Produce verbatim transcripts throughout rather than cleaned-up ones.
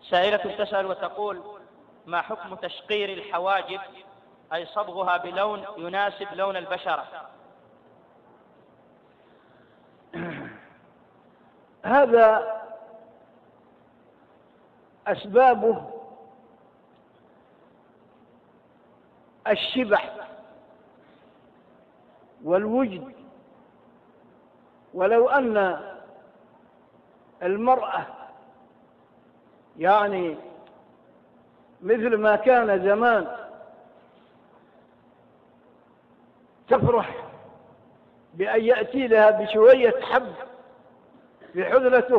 سائلة تسأل وتقول: ما حكم تشقير الحواجب، أي صبغها بلون يناسب لون البشرة؟ هذا أسبابه الشبح والوجد. ولو أن المرأة يعني مثل ما كان زمان تفرح بأن يأتي لها بشوية حب في حذرته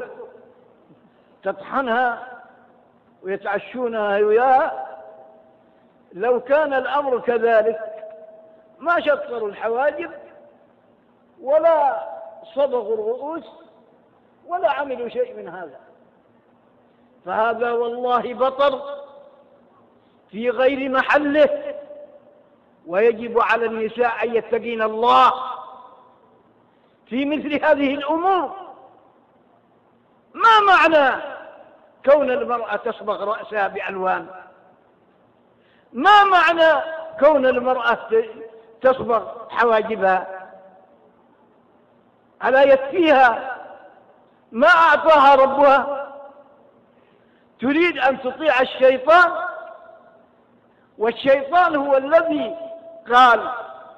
تطحنها ويتعشونها وياها، لو كان الأمر كذلك ما شطروا الحواجب ولا صبغوا الرؤوس ولا عملوا شيء من هذا. فهذا والله بطر في غير محله، ويجب على النساء أن يتقين الله في مثل هذه الأمور. ما معنى كون المرأة تصبغ رأسها بألوان؟ ما معنى كون المرأة تصبغ حواجبها؟ ألا يكفيها ما أعطاها ربها؟ تريد أن تطيع الشيطان، والشيطان هو الذي قال: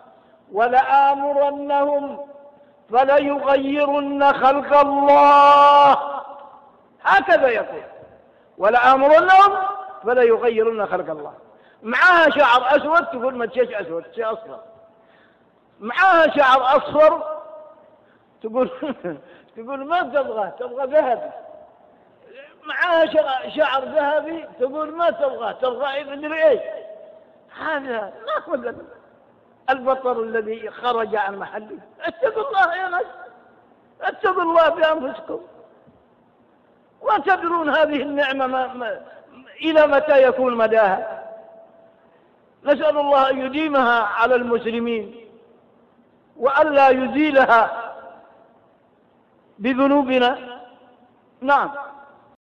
ولآمرنهم فليغيرن خلق الله. هكذا يقول: ولآمرنهم فليغيرن خلق الله. معها شعر أسود تقول ما تشيش أسود، شيء أصفر. معها شعر أصفر تقول تقول ما تبغى، تبغى ذهبي. معها شعر ذهبي تقول ما تبغى، تبغى مدري ايش. هذا ناخذ البطر الذي خرج عن محله. اتقوا الله يا ناس، اتقوا الله بأنفسكم، وتدرون هذه النعمة ما ما إلى متى يكون مداها. نسأل الله أن يديمها على المسلمين وألا يزيلها بذنوبنا. نعم.